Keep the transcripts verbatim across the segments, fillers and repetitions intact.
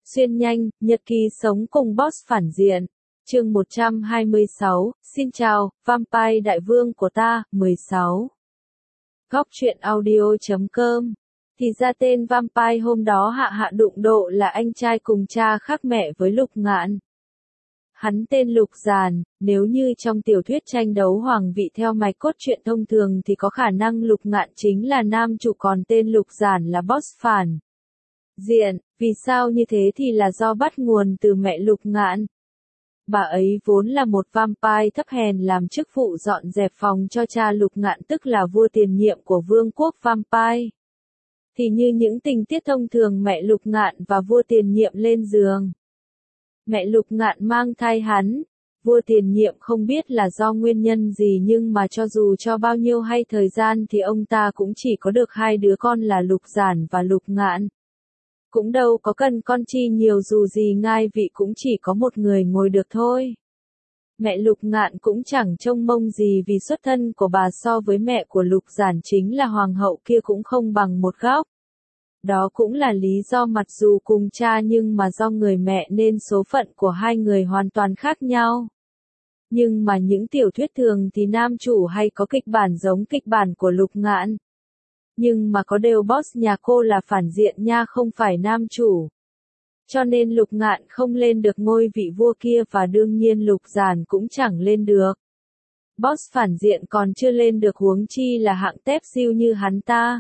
Xuyên nhanh, nhật ký sống cùng boss phản diện. Chương một trăm hai mươi sáu, xin chào, Vampire đại vương của ta, mười sáu. Góc truyện audio chấm com. Thì ra tên Vampire hôm đó hạ hạ đụng độ là anh trai cùng cha khác mẹ với Lục Ngạn. Hắn tên Lục Giản, nếu như trong tiểu thuyết tranh đấu hoàng vị theo mạch cốt truyện thông thường thì có khả năng Lục Ngạn chính là nam chủ, còn tên Lục Giản là boss phản diện. Vì sao như thế thì là do bắt nguồn từ mẹ Lục Ngạn. Bà ấy vốn là một vampire thấp hèn làm chức vụ dọn dẹp phòng cho cha Lục Ngạn, tức là vua tiền nhiệm của vương quốc vampire. Thì như những tình tiết thông thường, mẹ Lục Ngạn và vua tiền nhiệm lên giường. Mẹ Lục Ngạn mang thai hắn. Vua tiền nhiệm không biết là do nguyên nhân gì, nhưng mà cho dù cho bao nhiêu hay thời gian thì ông ta cũng chỉ có được hai đứa con là Lục Giản và Lục Ngạn. Cũng đâu có cần con chi nhiều, dù gì ngai vị cũng chỉ có một người ngồi được thôi. Mẹ Lục Ngạn cũng chẳng trông mong gì, vì xuất thân của bà so với mẹ của Lục Giản chính là hoàng hậu kia cũng không bằng một góc. Đó cũng là lý do mặc dù cùng cha nhưng mà do người mẹ nên số phận của hai người hoàn toàn khác nhau. Nhưng mà những tiểu thuyết thường thì nam chủ hay có kịch bản giống kịch bản của Lục Ngạn. Nhưng mà có đều boss nhà cô là phản diện nha, không phải nam chủ. Cho nên Lục Ngạn không lên được ngôi vị vua kia, và đương nhiên Lục Giản cũng chẳng lên được. Boss phản diện còn chưa lên được, huống chi là hạng tép siêu như hắn ta.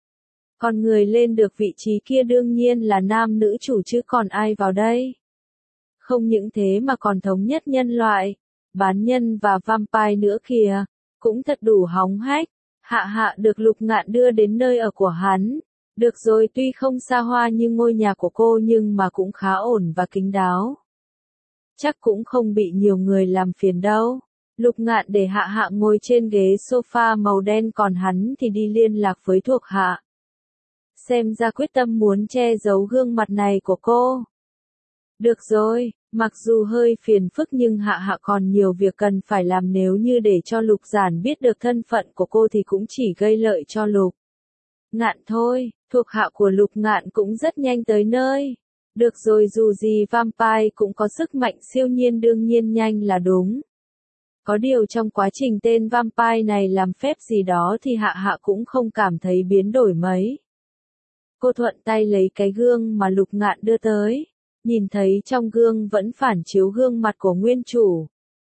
Còn người lên được vị trí kia đương nhiên là nam nữ chủ chứ còn ai vào đây. Không những thế mà còn thống nhất nhân loại, bán nhân và vampire nữa kìa, cũng thật đủ hóng hách. Hạ hạ được Lục Ngạn đưa đến nơi ở của hắn. Được rồi, tuy không xa hoa như ngôi nhà của cô nhưng mà cũng khá ổn và kín đáo. Chắc cũng không bị nhiều người làm phiền đâu. Lục Ngạn để hạ hạ ngồi trên ghế sofa màu đen, còn hắn thì đi liên lạc với thuộc hạ. Xem ra quyết tâm muốn che giấu gương mặt này của cô. Được rồi, mặc dù hơi phiền phức nhưng hạ hạ còn nhiều việc cần phải làm, nếu như để cho Lục Giản biết được thân phận của cô thì cũng chỉ gây lợi cho Lục Ngạn thôi. Thuộc hạ của Lục Ngạn cũng rất nhanh tới nơi. Được rồi, dù gì vampire cũng có sức mạnh siêu nhiên, đương nhiên nhanh là đúng. Có điều trong quá trình tên vampire này làm phép gì đó thì hạ hạ cũng không cảm thấy biến đổi mấy. Cô thuận tay lấy cái gương mà Lục Ngạn đưa tới. Nhìn thấy trong gương vẫn phản chiếu gương mặt của nguyên chủ.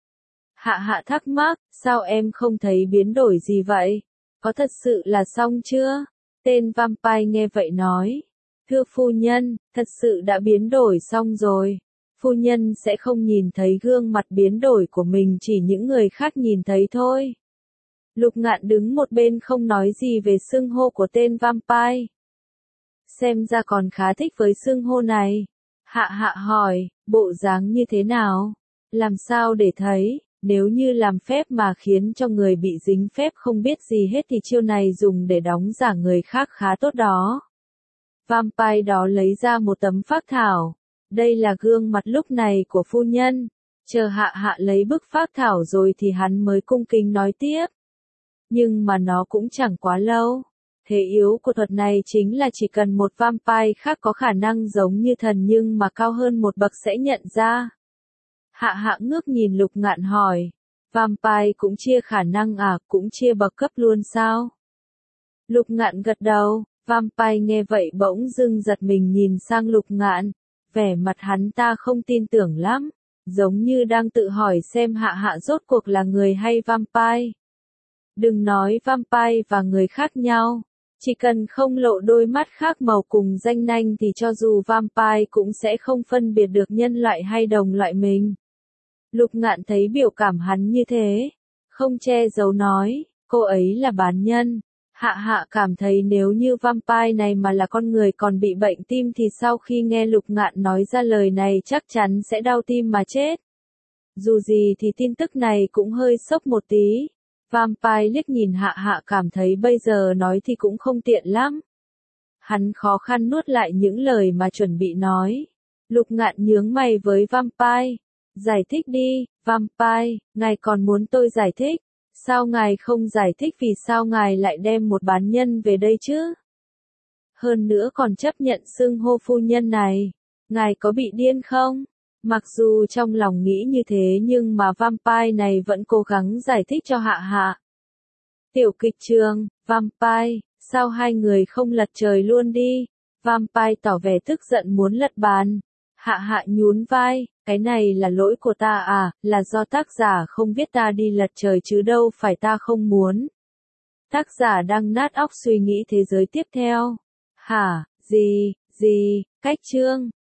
Hạ hạ thắc mắc, sao em không thấy biến đổi gì vậy? Có thật sự là xong chưa? Tên vampire nghe vậy nói. Thưa phu nhân, thật sự đã biến đổi xong rồi. Phu nhân sẽ không nhìn thấy gương mặt biến đổi của mình, chỉ những người khác nhìn thấy thôi. Lục Ngạn đứng một bên không nói gì về xưng hô của tên vampire. Xem ra còn khá thích với xưng hô này. Hạ hạ hỏi, bộ dáng như thế nào? Làm sao để thấy? Nếu như làm phép mà khiến cho người bị dính phép không biết gì hết thì chiêu này dùng để đóng giả người khác khá tốt đó. Vampire đó lấy ra một tấm phác thảo. Đây là gương mặt lúc này của phu nhân. Chờ hạ hạ lấy bức phác thảo rồi thì hắn mới cung kính nói tiếp. Nhưng mà nó cũng chẳng quá lâu. Thế yếu của thuật này chính là chỉ cần một vampire khác có khả năng giống như thần nhưng mà cao hơn một bậc sẽ nhận ra. Hạ hạ ngước nhìn Lục Ngạn hỏi. Vampire cũng chia khả năng à, cũng chia bậc cấp luôn sao? Lục Ngạn gật đầu. Vampire nghe vậy bỗng dưng giật mình nhìn sang Lục Ngạn. Vẻ mặt hắn ta không tin tưởng lắm. Giống như đang tự hỏi xem hạ hạ rốt cuộc là người hay vampire. Đừng nói vampire và người khác nhau. Chỉ cần không lộ đôi mắt khác màu cùng ranh nanh thì cho dù vampire cũng sẽ không phân biệt được nhân loại hay đồng loại mình. Lục Ngạn thấy biểu cảm hắn như thế, không che giấu nói, cô ấy là bán nhân. Hạ hạ cảm thấy nếu như vampire này mà là con người còn bị bệnh tim thì sau khi nghe Lục Ngạn nói ra lời này chắc chắn sẽ đau tim mà chết. Dù gì thì tin tức này cũng hơi sốc một tí. Vampire liếc nhìn hạ hạ cảm thấy bây giờ nói thì cũng không tiện lắm. Hắn khó khăn nuốt lại những lời mà chuẩn bị nói. Lục Ngạn nhướng mày với vampire. Giải thích đi, vampire, ngài còn muốn tôi giải thích? Sao ngài không giải thích vì sao ngài lại đem một bán nhân về đây chứ? Hơn nữa còn chấp nhận xưng hô phu nhân này. Ngài có bị điên không? Mặc dù trong lòng nghĩ như thế nhưng mà vampire này vẫn cố gắng giải thích cho Hạ Hạ. Tiểu kịch trường, vampire, sao hai người không lật trời luôn đi? Vampire tỏ vẻ tức giận muốn lật bàn. Hạ Hạ nhún vai, cái này là lỗi của ta à, là do tác giả không biết ta đi lật trời chứ đâu phải ta không muốn. Tác giả đang nát óc suy nghĩ thế giới tiếp theo. Hả, gì, gì, cách chương.